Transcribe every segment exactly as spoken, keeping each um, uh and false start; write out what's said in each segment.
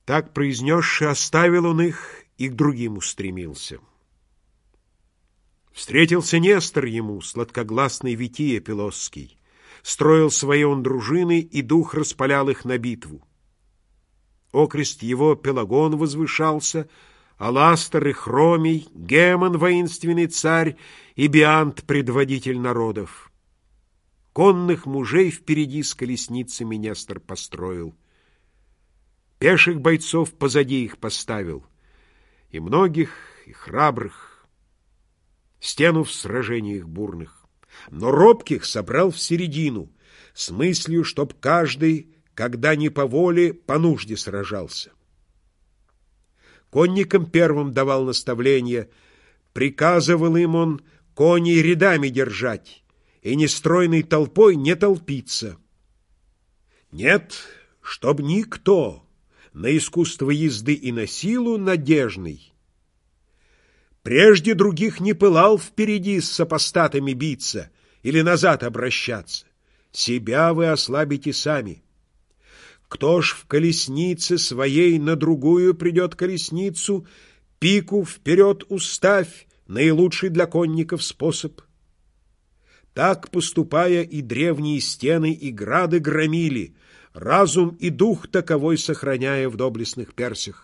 Так произнесши, оставил он их и к другим устремился. Встретился Нестор ему, сладкогласный Вития Пелосский. Строил свои он дружины, и дух распалял их на битву. Окрест его Пелагон возвышался, Аластер и Хромий, Гемон, воинственный царь, и Биант, предводитель народов. Конных мужей впереди с колесницами Нестор построил. Пеших бойцов позади их поставил, и многих, и храбрых, стену в сражениях бурных. Но робких собрал в середину, с мыслью, чтоб каждый, когда не по воле, по нужде сражался. Конникам первым давал наставления, приказывал им он коней рядами держать и нестройной толпой не толпиться. Нет, чтоб никто на искусство езды и на силу надежный прежде других не пылал впереди с сопостатами биться или назад обращаться. Себя вы ослабите сами. Кто ж в колеснице своей на другую придет колесницу, пику вперед уставь, наилучший для конников способ. Так, поступая, и древние стены и грады громили, разум и дух таковой сохраняя в доблестных персях.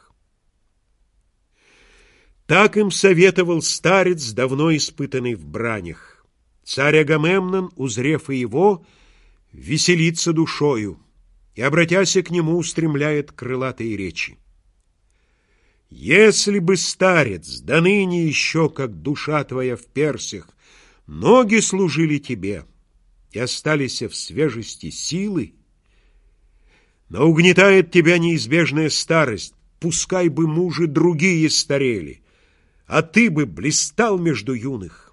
Так им советовал старец, давно испытанный в бранях. Царь Агамемнон, узрев и его, веселится душою и, обратясь к нему, устремляет крылатые речи. «Если бы, старец, да ныне еще, как душа твоя в персях, ноги служили тебе и остались в свежести силы, но угнетает тебя неизбежная старость, пускай бы мужи другие старели, а ты бы блистал между юных».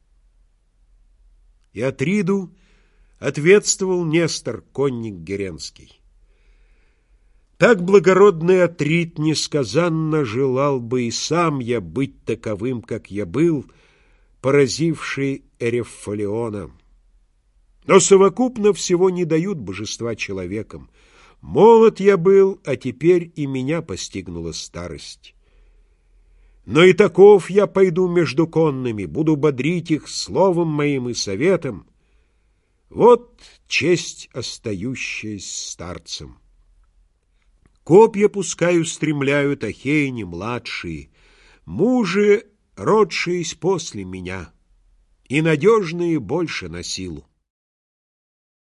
И Атриду ответствовал Нестор, конник Геренский. Так благородный Атрид несказанно желал бы и сам я быть таковым, как я был, поразивший Эрефалиона. Но совокупно всего не дают божества человекам. Молод я был, а теперь и меня постигнула старость. Но и таков я пойду между конными, буду бодрить их словом моим и советом. Вот честь, остающаяся старцем. Копья пускай устремляют ахейни младшие, мужи, родшиеся после меня, и надежные больше на силу.